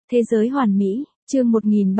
Thế giới hoàn mỹ, chương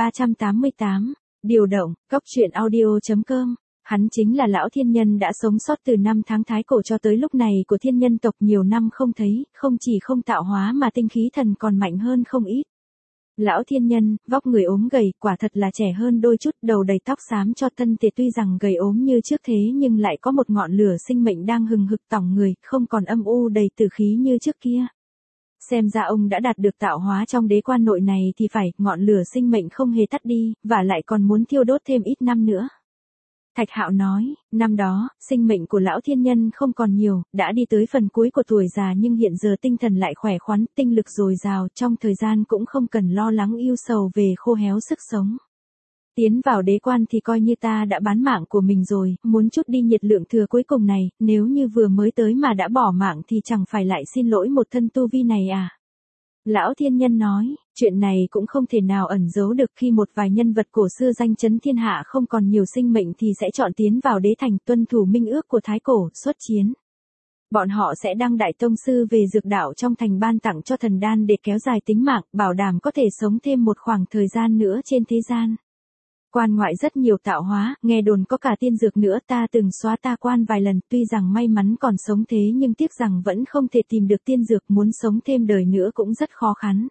1388, điều động, góc truyện audio.com. Hắn chính là lão thiên nhân đã sống sót từ năm tháng thái cổ cho tới lúc này của thiên nhân tộc nhiều năm không thấy, không chỉ không tạo hóa mà tinh khí thần còn mạnh hơn không ít. Lão thiên nhân, vóc người ốm gầy, quả thật là trẻ hơn đôi chút, đầu đầy tóc xám cho thân thể tuy rằng gầy ốm như trước thế nhưng lại có một ngọn lửa sinh mệnh đang hừng hực tỏng người, không còn âm u đầy tử khí như trước kia. Xem ra ông đã đạt được tạo hóa trong đế quan nội này thì phải, ngọn lửa sinh mệnh không hề tắt đi, và lại còn muốn thiêu đốt thêm ít năm nữa. Thạch Hạo nói, năm đó, sinh mệnh của lão thiên nhân không còn nhiều, đã đi tới phần cuối của tuổi già nhưng hiện giờ tinh thần lại khỏe khoắn, tinh lực dồi dào, trong thời gian cũng không cần lo lắng ưu sầu về khô héo sức sống. Tiến vào đế quan thì coi như ta đã bán mạng của mình rồi, muốn chút đi nhiệt lượng thừa cuối cùng này, nếu như vừa mới tới mà đã bỏ mạng thì chẳng phải lại xin lỗi một thân tu vi này à? Lão thiên nhân nói, chuyện này cũng không thể nào ẩn giấu được, khi một vài nhân vật cổ xưa danh chấn thiên hạ không còn nhiều sinh mệnh thì sẽ chọn tiến vào đế thành, tuân thủ minh ước của thái cổ, xuất chiến. Bọn họ sẽ đăng đại tông sư về dược đạo trong thành ban tặng cho thần đan để kéo dài tính mạng, bảo đảm có thể sống thêm một khoảng thời gian nữa trên thế gian. Quan ngoại rất nhiều tạo hóa, nghe đồn có cả tiên dược nữa, ta từng xóa ta quan vài lần, tuy rằng may mắn còn sống thế nhưng tiếc rằng vẫn không thể tìm được tiên dược, muốn sống thêm đời nữa cũng rất khó khăn.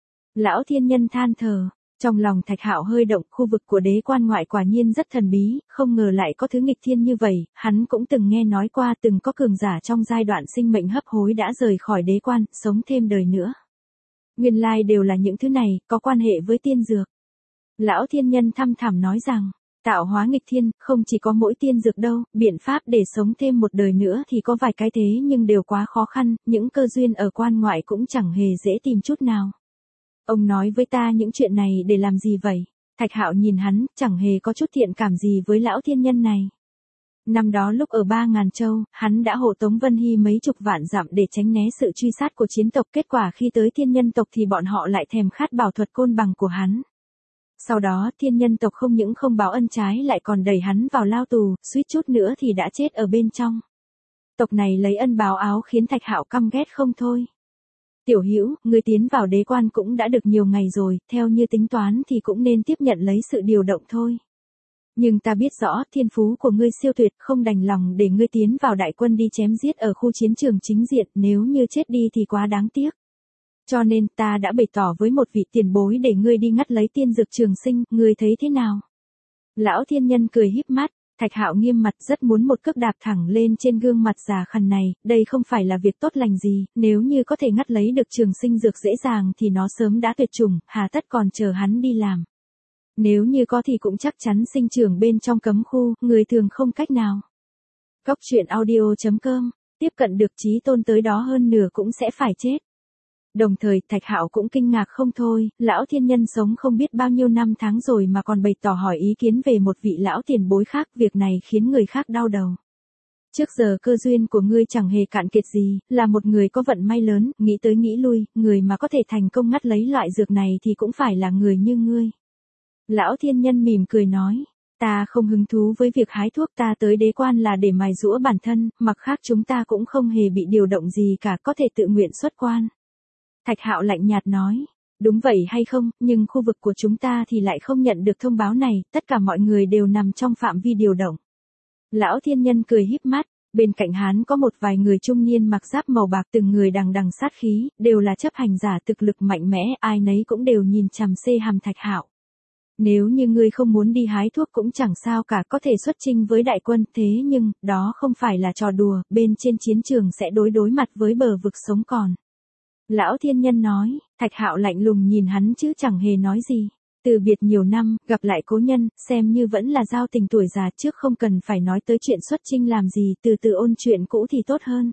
Lão thiên nhân than thở, trong lòng Thạch Hạo hơi động, khu vực của đế quan ngoại quả nhiên rất thần bí, không ngờ lại có thứ nghịch thiên như vậy, hắn cũng từng nghe nói qua từng có cường giả trong giai đoạn sinh mệnh hấp hối đã rời khỏi đế quan, sống thêm đời nữa. Nguyên lai đều là những thứ này, có quan hệ với tiên dược. Lão thiên nhân thăm thẳm nói rằng, tạo hóa nghịch thiên, không chỉ có mỗi tiên dược đâu, biện pháp để sống thêm một đời nữa thì có vài cái thế nhưng đều quá khó khăn, những cơ duyên ở quan ngoại cũng chẳng hề dễ tìm chút nào. Ông nói với ta những chuyện này để làm gì vậy? Thạch Hạo nhìn hắn, chẳng hề có chút thiện cảm gì với lão thiên nhân này. Năm đó lúc ở 3.000 châu, hắn đã hộ tống Vân Hy mấy chục vạn dặm để tránh né sự truy sát của chiến tộc, kết quả khi tới thiên nhân tộc thì bọn họ lại thèm khát bảo thuật côn bằng của hắn. Sau đó thiên nhân tộc không những không báo ân trái lại còn đẩy hắn vào lao tù, suýt chút nữa thì đã chết ở bên trong. Tộc này lấy ân báo áo khiến Thạch Hạo căm ghét không thôi. Tiểu Hữu, ngươi tiến vào đế quan cũng đã được nhiều ngày rồi, theo như tính toán thì cũng nên tiếp nhận lấy sự điều động thôi. Nhưng ta biết rõ thiên phú của ngươi siêu tuyệt, không đành lòng để ngươi tiến vào đại quân đi chém giết ở khu chiến trường chính diện, nếu như chết đi thì quá đáng tiếc. Cho nên ta đã bày tỏ với một vị tiền bối để ngươi đi ngắt lấy tiên dược trường sinh, ngươi thấy thế nào? Lão thiên nhân cười híp mắt, Thạch Hạo nghiêm mặt rất muốn một cước đạp thẳng lên trên gương mặt già khằn này, đây không phải là việc tốt lành gì, nếu như có thể ngắt lấy được trường sinh dược dễ dàng thì nó sớm đã tuyệt chủng, hà tất còn chờ hắn đi làm. Nếu như có thì cũng chắc chắn sinh trưởng bên trong cấm khu, người thường không cách nào. Góc truyện audio.com, tiếp cận được chí tôn tới đó hơn nửa cũng sẽ phải chết. Đồng thời, Thạch Hạo cũng kinh ngạc không thôi, lão thiên nhân sống không biết bao nhiêu năm tháng rồi mà còn bày tỏ hỏi ý kiến về một vị lão tiền bối khác, việc này khiến người khác đau đầu. Trước giờ cơ duyên của ngươi chẳng hề cạn kiệt gì, là một người có vận may lớn, nghĩ tới nghĩ lui, người mà có thể thành công ngắt lấy loại dược này thì cũng phải là người như ngươi. Lão thiên nhân mỉm cười nói, ta không hứng thú với việc hái thuốc, ta tới đế quan là để mài giũa bản thân, mặt khác chúng ta cũng không hề bị điều động gì cả, có thể tự nguyện xuất quan. Thạch Hạo lạnh nhạt nói, đúng vậy hay không, nhưng khu vực của chúng ta thì lại không nhận được thông báo này, tất cả mọi người đều nằm trong phạm vi điều động. Lão thiên nhân cười híp mắt, bên cạnh hắn có một vài người trung niên mặc giáp màu bạc, từng người đằng đằng sát khí, đều là chấp hành giả thực lực mạnh mẽ, ai nấy cũng đều nhìn chằm xê hàm Thạch Hạo. Nếu như ngươi không muốn đi hái thuốc cũng chẳng sao cả, có thể xuất chinh với đại quân, thế nhưng, đó không phải là trò đùa, bên trên chiến trường sẽ đối mặt với bờ vực sống còn. Lão thiên nhân nói, Thạch Hạo lạnh lùng nhìn hắn chứ chẳng hề nói gì. Từ biệt nhiều năm, gặp lại cố nhân, xem như vẫn là giao tình tuổi già, trước không cần phải nói tới chuyện xuất chinh làm gì, từ từ ôn chuyện cũ thì tốt hơn.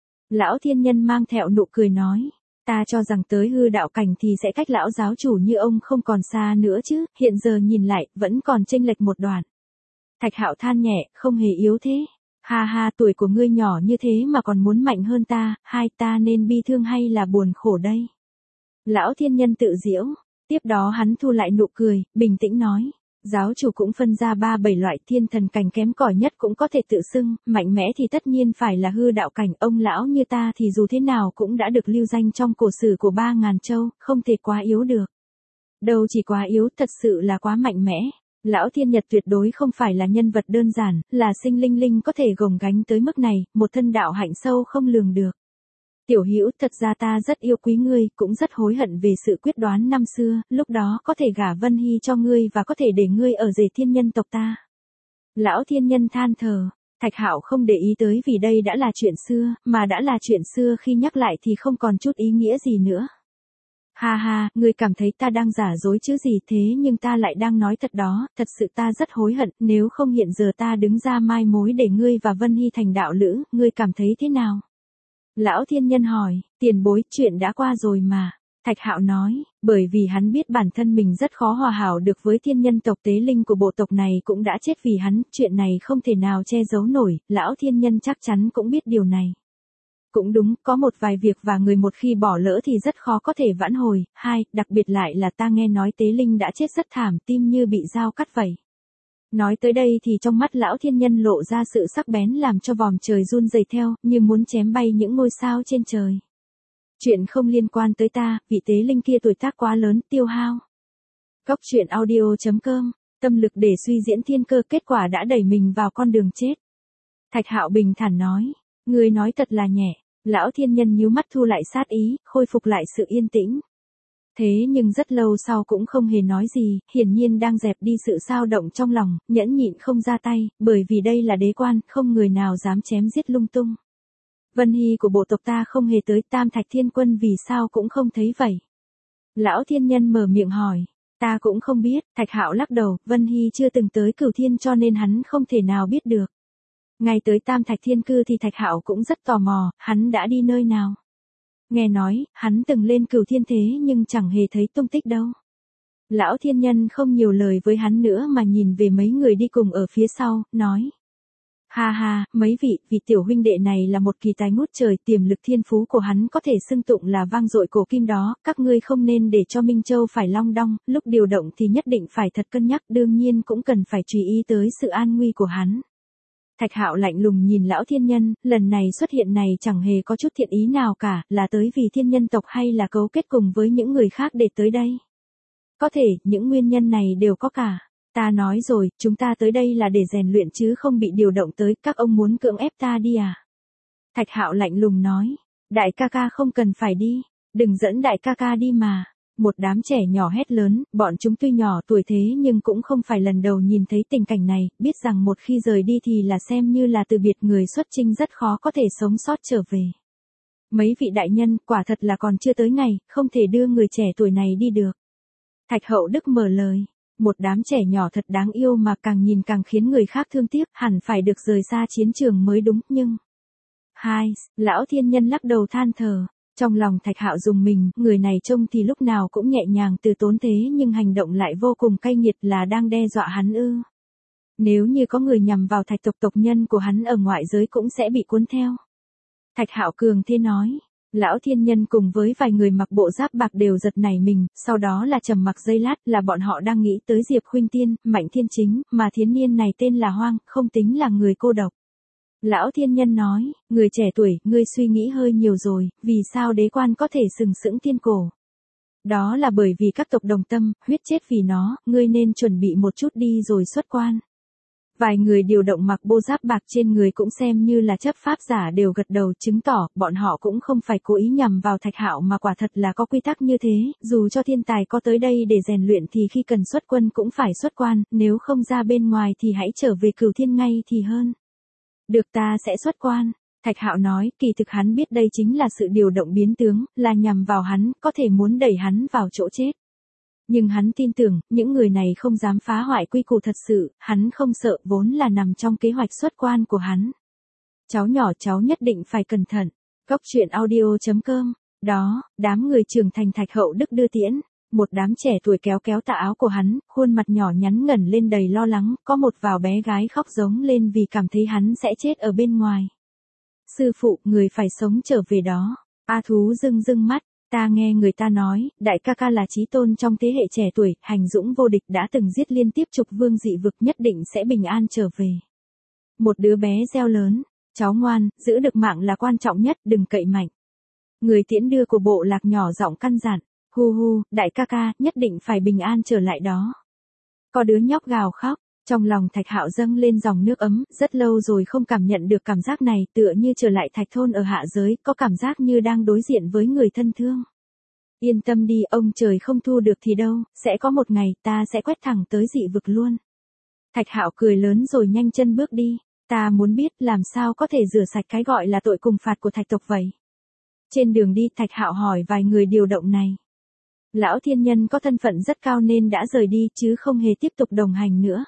Lão thiên nhân mang theo nụ cười nói, ta cho rằng tới hư đạo cảnh thì sẽ cách lão giáo chủ như ông không còn xa nữa chứ, hiện giờ nhìn lại, vẫn còn chênh lệch một đoạn. Thạch Hạo than nhẹ, không hề yếu thế. Ha ha, tuổi của ngươi nhỏ như thế mà còn muốn mạnh hơn ta, hai ta nên bi thương hay là buồn khổ đây? Lão thiên nhân tự giễu, tiếp đó hắn thu lại nụ cười, bình tĩnh nói, giáo chủ cũng phân ra 3-7 loại, thiên thần cảnh kém cỏi nhất cũng có thể tự xưng, mạnh mẽ thì tất nhiên phải là hư đạo cảnh, ông lão như ta thì dù thế nào cũng đã được lưu danh trong cổ sử của 3.000 châu, không thể quá yếu được. Đâu chỉ quá yếu, thật sự là quá mạnh mẽ. Lão Thiên Nhật tuyệt đối không phải là nhân vật đơn giản, là sinh linh linh có thể gồng gánh tới mức này, một thân đạo hạnh sâu không lường được. Tiểu Hữu, thật ra ta rất yêu quý ngươi, cũng rất hối hận về sự quyết đoán năm xưa, lúc đó có thể gả Vân Hy cho ngươi và có thể để ngươi ở rể thiên nhân tộc ta. Lão Thiên Nhân than thở, Thạch Hạo không để ý tới vì đây đã là chuyện xưa, mà đã là chuyện xưa khi nhắc lại thì không còn chút ý nghĩa gì nữa. Ha ha, ngươi cảm thấy ta đang giả dối chứ gì, thế nhưng ta lại đang nói thật đó, thật sự ta rất hối hận, nếu không hiện giờ ta đứng ra mai mối để ngươi và Vân Hy thành đạo lữ, ngươi cảm thấy thế nào? Lão Thiên Nhân hỏi, tiền bối, chuyện đã qua rồi mà. Thạch Hạo nói, bởi vì hắn biết bản thân mình rất khó hòa hảo được với thiên nhân tộc, tế linh của bộ tộc này cũng đã chết vì hắn, chuyện này không thể nào che giấu nổi, Lão Thiên Nhân chắc chắn cũng biết điều này. Cũng đúng, có một vài việc và người một khi bỏ lỡ thì rất khó có thể vãn hồi, đặc biệt lại là ta nghe nói tế linh đã chết rất thảm, tim như bị dao cắt vậy. Nói tới đây thì trong mắt Lão Thiên Nhân lộ ra sự sắc bén làm cho vòm trời run rẩy theo, như muốn chém bay những ngôi sao trên trời. Chuyện không liên quan tới ta, vị tế linh kia tuổi tác quá lớn, tiêu hao. Góc truyện audio.com, tâm lực để suy diễn thiên cơ, kết quả đã đẩy mình vào con đường chết. Thạch Hạo bình thản nói, ngươi nói thật là nhẹ. Lão Thiên Nhân nhíu mắt thu lại sát ý, khôi phục lại sự yên tĩnh. Thế nhưng rất lâu sau cũng không hề nói gì, hiển nhiên đang dẹp đi sự xao động trong lòng, nhẫn nhịn không ra tay, bởi vì đây là đế quan, không người nào dám chém giết lung tung. Vân Hy của bộ tộc ta không hề tới, Tam Thạch Thiên Quân vì sao cũng không thấy vậy? Lão Thiên Nhân mở miệng hỏi, ta cũng không biết, Thạch Hạo lắc đầu, Vân Hy chưa từng tới Cửu Thiên cho nên hắn không thể nào biết được. Ngay tới Tam Thạch Thiên Cư thì Thạch Hạo cũng rất tò mò, hắn đã đi nơi nào? Nghe nói, hắn từng lên Cửu Thiên thế nhưng chẳng hề thấy tung tích đâu. Lão Thiên Nhân không nhiều lời với hắn nữa mà nhìn về mấy người đi cùng ở phía sau, nói. Ha ha, mấy vị tiểu huynh đệ này là một kỳ tài ngút trời, tiềm lực thiên phú của hắn có thể xưng tụng là vang dội cổ kim đó, các ngươi không nên để cho Minh Châu phải long đong, lúc điều động thì nhất định phải thật cân nhắc, đương nhiên cũng cần phải chú ý tới sự an nguy của hắn. Thạch Hạo lạnh lùng nhìn Lão Thiên Nhân, lần này xuất hiện này chẳng hề có chút thiện ý nào cả, là tới vì thiên nhân tộc hay là cấu kết cùng với những người khác để tới đây? Có thể, những nguyên nhân này đều có cả. Ta nói rồi, chúng ta tới đây là để rèn luyện chứ không bị điều động tới, các ông muốn cưỡng ép ta đi à? Thạch Hạo lạnh lùng nói, đại ca ca không cần phải đi, đừng dẫn đại ca ca đi mà. Một đám trẻ nhỏ hét lớn, bọn chúng tuy nhỏ tuổi thế nhưng cũng không phải lần đầu nhìn thấy tình cảnh này, biết rằng một khi rời đi thì là xem như là từ biệt, người xuất chinh rất khó có thể sống sót trở về. Mấy vị đại nhân, quả thật là còn chưa tới ngày, không thể đưa người trẻ tuổi này đi được. Thạch Hậu Đức mở lời, một đám trẻ nhỏ thật đáng yêu mà càng nhìn càng khiến người khác thương tiếc, hẳn phải được rời xa chiến trường mới đúng, nhưng... Lão Thiên Nhân lắc đầu than thở. Trong lòng Thạch Hạo rùng mình, người này trông thì lúc nào cũng nhẹ nhàng từ tốn thế nhưng hành động lại vô cùng cay nghiệt, là đang đe dọa hắn ư? Nếu như có người nhằm vào Thạch tộc, tộc nhân của hắn ở ngoại giới cũng sẽ bị cuốn theo. Thạch Hạo cường thế nói. Lão Thiên Nhân cùng với vài người mặc bộ giáp bạc đều giật nảy mình, sau đó là trầm mặc giây lát, là bọn họ đang nghĩ tới Diệp Khuynh Tiên, Mạnh Thiên Chính, mà thiếu niên này tên là Hoang, không tính là người cô độc. Lão Thiên Nhân nói, người trẻ tuổi, ngươi suy nghĩ hơi nhiều rồi, vì sao đế quan có thể sừng sững thiên cổ? Đó là bởi vì các tộc đồng tâm, huyết chết vì nó, ngươi nên chuẩn bị một chút đi rồi xuất quan. Vài người điều động mặc bộ giáp bạc trên người cũng xem như là chấp pháp giả đều gật đầu, chứng tỏ bọn họ cũng không phải cố ý nhằm vào Thạch Hạo mà quả thật là có quy tắc như thế, dù cho thiên tài có tới đây để rèn luyện thì khi cần xuất quân cũng phải xuất quan, nếu không ra bên ngoài thì hãy trở về Cửu Thiên ngay thì hơn. Được, ta sẽ xuất quan. Thạch Hạo nói, kỳ thực hắn biết đây chính là sự điều động biến tướng, là nhằm vào hắn, có thể muốn đẩy hắn vào chỗ chết. Nhưng hắn tin tưởng, những người này không dám phá hoại quy củ thật sự, hắn không sợ, vốn là nằm trong kế hoạch xuất quan của hắn. Cháu nhỏ, cháu nhất định phải cẩn thận. Góc truyện audio.com. Đó, đám người trưởng thành Thạch Hậu Đức đưa tiễn. Một đám trẻ tuổi kéo kéo tà áo của hắn, khuôn mặt nhỏ nhắn ngẩng lên đầy lo lắng, có một vào bé gái khóc giống lên vì cảm thấy hắn sẽ chết ở bên ngoài. Sư phụ, người phải sống trở về đó. A Thú rưng rưng mắt, ta nghe người ta nói, đại ca ca là chí tôn trong thế hệ trẻ tuổi, hành dũng vô địch, đã từng giết liên tiếp chục vương dị vực, nhất định sẽ bình an trở về. Một đứa bé reo lớn, cháu ngoan, giữ được mạng là quan trọng nhất, đừng cậy mạnh. Người tiễn đưa của bộ lạc nhỏ giọng căn dặn. Hu hu, đại ca ca, nhất định phải bình an trở lại đó. Có đứa nhóc gào khóc, trong lòng Thạch Hạo dâng lên dòng nước ấm, rất lâu rồi không cảm nhận được cảm giác này, tựa như trở lại Thạch thôn ở hạ giới, có cảm giác như đang đối diện với người thân thương. Yên tâm đi, ông trời không thu được thì đâu, sẽ có một ngày ta sẽ quét thẳng tới dị vực luôn. Thạch Hạo cười lớn rồi nhanh chân bước đi, ta muốn biết làm sao có thể rửa sạch cái gọi là tội cùng phạt của Thạch tộc vậy. Trên đường đi Thạch Hạo hỏi vài người điều động này. Lão thiên nhân có thân phận rất cao nên đã rời đi chứ không hề tiếp tục đồng hành nữa.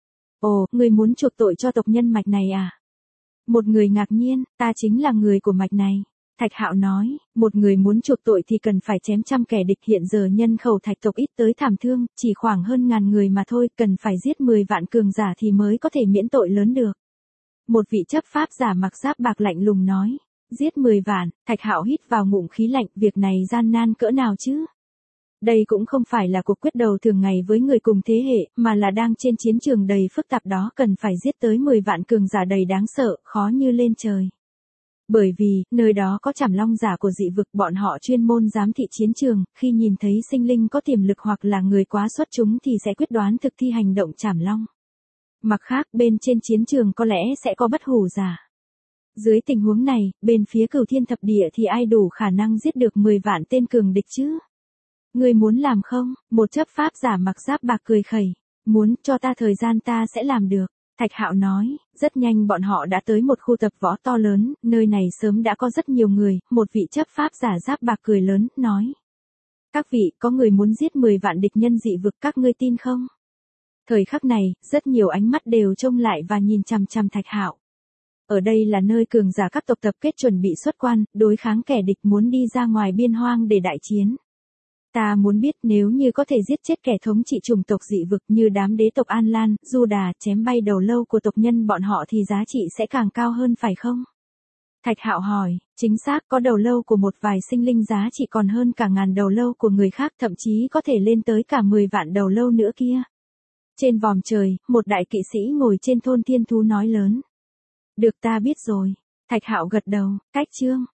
Ồ, người muốn chuộc tội cho tộc nhân mạch này à? Một người ngạc nhiên, ta chính là người của mạch này. Thạch Hạo nói, một người muốn chuộc tội thì cần phải chém trăm kẻ địch, hiện giờ nhân khẩu Thạch tộc ít tới thảm thương, chỉ khoảng hơn 1000 người mà thôi, cần phải giết 10 vạn cường giả thì mới có thể miễn tội lớn được. Một vị chấp pháp giả mặc giáp bạc lạnh lùng nói, giết 10 vạn, Thạch Hạo hít vào ngụm khí lạnh, việc này gian nan cỡ nào chứ? Đây cũng không phải là cuộc quyết đầu thường ngày với người cùng thế hệ, mà là đang trên chiến trường đầy phức tạp đó, cần phải giết tới 10 vạn cường giả đầy đáng sợ, khó như lên trời. Bởi vì, nơi đó có Trảm Long giả của dị vực, bọn họ chuyên môn giám thị chiến trường, khi nhìn thấy sinh linh có tiềm lực hoặc là người quá xuất chúng thì sẽ quyết đoán thực thi hành động Trảm Long. Mặt khác, bên trên chiến trường có lẽ sẽ có bất hủ giả. Dưới tình huống này, bên phía Cửu Thiên Thập Địa thì ai đủ khả năng giết được 10 vạn tên cường địch chứ? Ngươi muốn làm không? Một chấp pháp giả mặc giáp bạc cười khẩy. Muốn, cho ta thời gian ta sẽ làm được. Thạch Hạo nói, rất nhanh bọn họ đã tới một khu tập võ to lớn, nơi này sớm đã có rất nhiều người, một vị chấp pháp giả giáp bạc cười lớn, nói. Các vị, có người muốn giết 10 vạn địch nhân dị vực, các ngươi tin không? Thời khắc này, rất nhiều ánh mắt đều trông lại và nhìn chằm chằm Thạch Hạo. Ở đây là nơi cường giả các tộc tập kết chuẩn bị xuất quan, đối kháng kẻ địch muốn đi ra ngoài biên hoang để đại chiến. Ta muốn biết nếu như có thể giết chết kẻ thống trị chủng tộc dị vực như đám đế tộc An Lan, Du Đà, chém bay đầu lâu của tộc nhân bọn họ thì giá trị sẽ càng cao hơn phải không? Thạch Hạo hỏi, chính xác, có đầu lâu của một vài sinh linh giá trị còn hơn cả 1000 đầu lâu của người khác, thậm chí có thể lên tới cả 10 vạn đầu lâu nữa kia. Trên vòm trời, một đại kỵ sĩ ngồi trên thôn thiên thú nói lớn. Được, ta biết rồi. Thạch Hạo gật đầu, cách chương.